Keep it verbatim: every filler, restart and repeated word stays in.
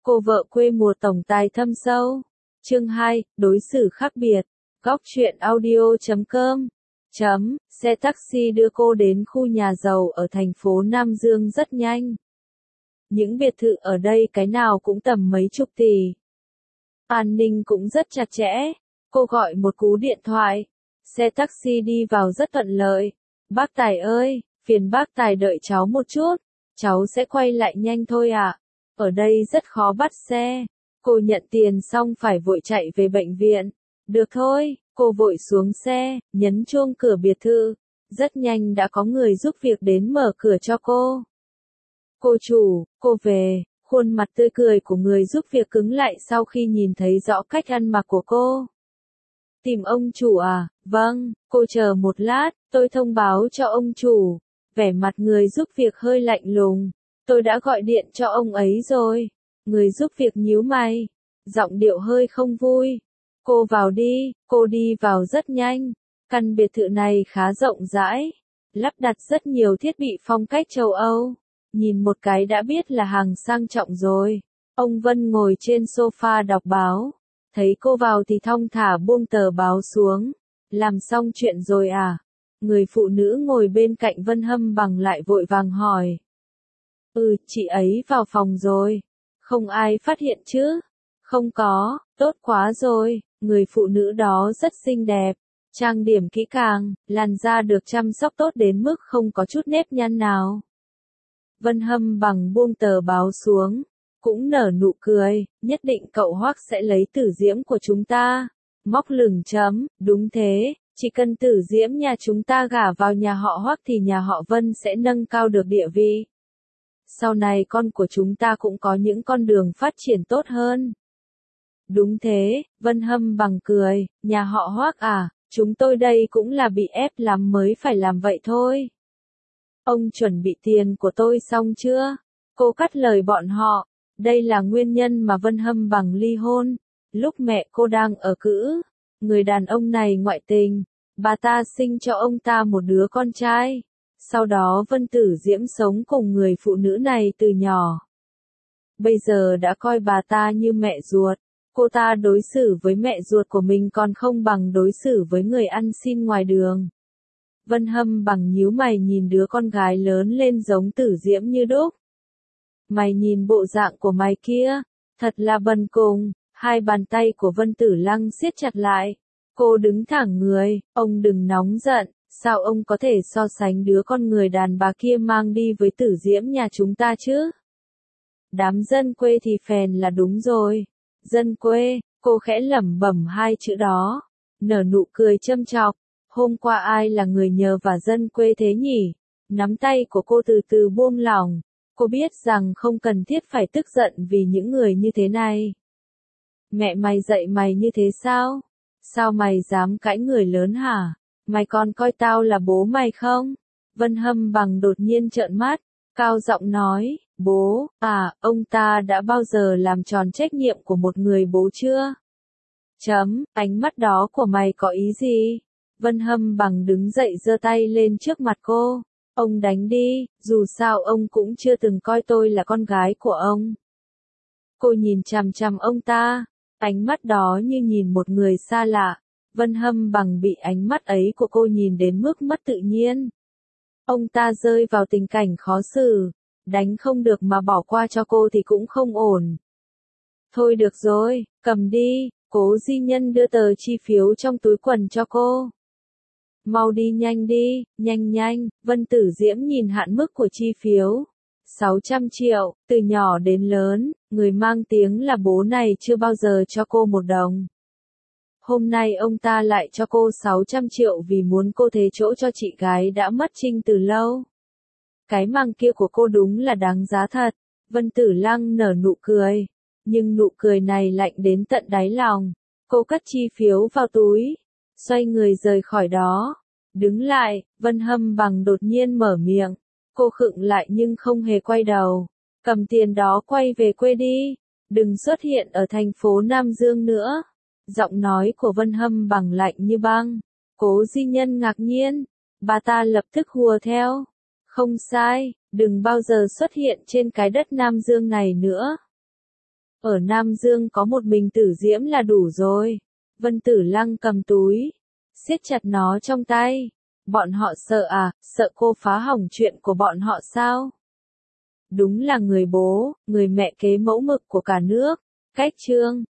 Cô vợ quê mùa tổng tài thâm sâu. Chương hai, đối xử khác biệt. Góc truyện audio chấm com. Chấm, xe taxi đưa cô đến khu nhà giàu ở thành phố Nam Dương rất nhanh. Những biệt thự ở đây cái nào cũng tầm mấy chục tỷ. An ninh cũng rất chặt chẽ. Cô gọi một cú điện thoại. Xe taxi đi vào rất thuận lợi. Bác Tài ơi, phiền bác Tài đợi cháu một chút. Cháu sẽ quay lại nhanh thôi ạ. Ở đây rất khó bắt xe. Cô nhận tiền xong phải vội chạy về bệnh viện. Được thôi, cô vội xuống xe, nhấn chuông cửa biệt thự. Rất nhanh đã có người giúp việc đến mở cửa cho cô. Cô chủ, cô về. Khuôn mặt tươi cười của người giúp việc cứng lại sau khi nhìn thấy rõ cách ăn mặc của cô. Tìm ông chủ à? Vâng, cô chờ một lát, tôi thông báo cho ông chủ. Vẻ mặt người giúp việc hơi lạnh lùng. Tôi đã gọi điện cho ông ấy rồi. Người giúp việc nhíu mày. Giọng điệu hơi không vui. Cô vào đi, cô đi vào rất nhanh. Căn biệt thự này khá rộng rãi. Lắp đặt rất nhiều thiết bị phong cách châu Âu. Nhìn một cái đã biết là hàng sang trọng rồi. Ông Vân ngồi trên sofa đọc báo. Thấy cô vào thì thong thả buông tờ báo xuống. Làm xong chuyện rồi à? Người phụ nữ ngồi bên cạnh Vân Hâm Bằng lại vội vàng hỏi. Ừ, chị ấy vào phòng rồi. Không ai phát hiện chứ? Không có, tốt quá rồi. Người phụ nữ đó rất xinh đẹp. Trang điểm kỹ càng, làn da được chăm sóc tốt đến mức không có chút nếp nhăn nào. Vân Hâm Bằng buông tờ báo xuống. Cũng nở nụ cười, nhất định cậu Hoắc sẽ lấy Tử Diễm của chúng ta. Móc lửng chấm, đúng thế, chỉ cần Tử Diễm nhà chúng ta gả vào nhà họ Hoắc thì nhà họ Vân sẽ nâng cao được địa vị. Sau này con của chúng ta cũng có những con đường phát triển tốt hơn. Đúng thế, Vân Hâm Bằng cười, nhà họ Hoắc à, chúng tôi đây cũng là bị ép lắm mới phải làm vậy thôi. Ông chuẩn bị tiền của tôi xong chưa? Cô cắt lời bọn họ. Đây là nguyên nhân mà Vân Hâm Bằng ly hôn. Lúc mẹ cô đang ở cữ, người đàn ông này ngoại tình, bà ta sinh cho ông ta một đứa con trai. Sau đó Vân Tử Diễm sống cùng người phụ nữ này từ nhỏ. Bây giờ đã coi bà ta như mẹ ruột. Cô ta đối xử với mẹ ruột của mình còn không bằng đối xử với người ăn xin ngoài đường. Vân Hâm Bằng nhíu mày nhìn đứa con gái lớn lên giống Tử Diễm như đúc. Mày nhìn bộ dạng của mày kia, thật là bần cùng. Hai bàn tay của Vân Tử Lăng siết chặt lại. Cô đứng thẳng người, ông đừng nóng giận, sao ông có thể so sánh đứa con người đàn bà kia mang đi với Tử Diễm nhà chúng ta chứ? Đám dân quê thì phèn là đúng rồi. Dân quê, cô khẽ lẩm bẩm hai chữ đó, nở nụ cười châm chọc. Hôm qua ai là người nhờ và dân quê thế nhỉ? Nắm tay của cô từ từ buông lỏng. Cô biết rằng không cần thiết phải tức giận vì những người như thế này. Mẹ mày dạy mày như thế sao? Sao mày dám cãi người lớn hả? Mày còn coi tao là bố mày không? Vân Hâm Bằng đột nhiên trợn mắt, cao giọng nói, bố, à, ông ta đã bao giờ làm tròn trách nhiệm của một người bố chưa? Chấm, ánh mắt đó của mày có ý gì? Vân Hâm Bằng đứng dậy giơ tay lên trước mặt cô. Ông đánh đi, dù sao ông cũng chưa từng coi tôi là con gái của ông. Cô nhìn chằm chằm ông ta, ánh mắt đó như nhìn một người xa lạ. Vân Hâm Bằng bị ánh mắt ấy của cô nhìn đến mức mất tự nhiên. Ông ta rơi vào tình cảnh khó xử, đánh không được mà bỏ qua cho cô thì cũng không ổn. Thôi được rồi, cầm đi, Cố Di Nhân đưa tờ chi phiếu trong túi quần cho cô. Mau đi nhanh đi, nhanh nhanh, Vân Tử Diễm nhìn hạn mức của chi phiếu. sáu trăm triệu, từ nhỏ đến lớn, người mang tiếng là bố này chưa bao giờ cho cô một đồng. Hôm nay ông ta lại cho cô sáu trăm triệu vì muốn cô thế chỗ cho chị gái đã mất trinh từ lâu. Cái mang kia của cô đúng là đáng giá thật. Vân Tử Lăng nở nụ cười. Nhưng nụ cười này lạnh đến tận đáy lòng. Cô cất chi phiếu vào túi. Xoay người rời khỏi đó. Đứng lại, Vân Hâm Bằng đột nhiên mở miệng. Cô khựng lại nhưng không hề quay đầu. Cầm tiền đó quay về quê đi. Đừng xuất hiện ở thành phố Nam Dương nữa. Giọng nói của Vân Hâm Bằng lạnh như băng. Cố Di Nhân ngạc nhiên. Bà ta lập tức hùa theo. Không sai, đừng bao giờ xuất hiện trên cái đất Nam Dương này nữa. Ở Nam Dương có một mình Tử Diễm là đủ rồi. Vân Tử Lăng cầm túi, siết chặt nó trong tay. Bọn họ sợ à, sợ cô phá hỏng chuyện của bọn họ sao? Đúng là người bố, người mẹ kế mẫu mực của cả nước. Cách chương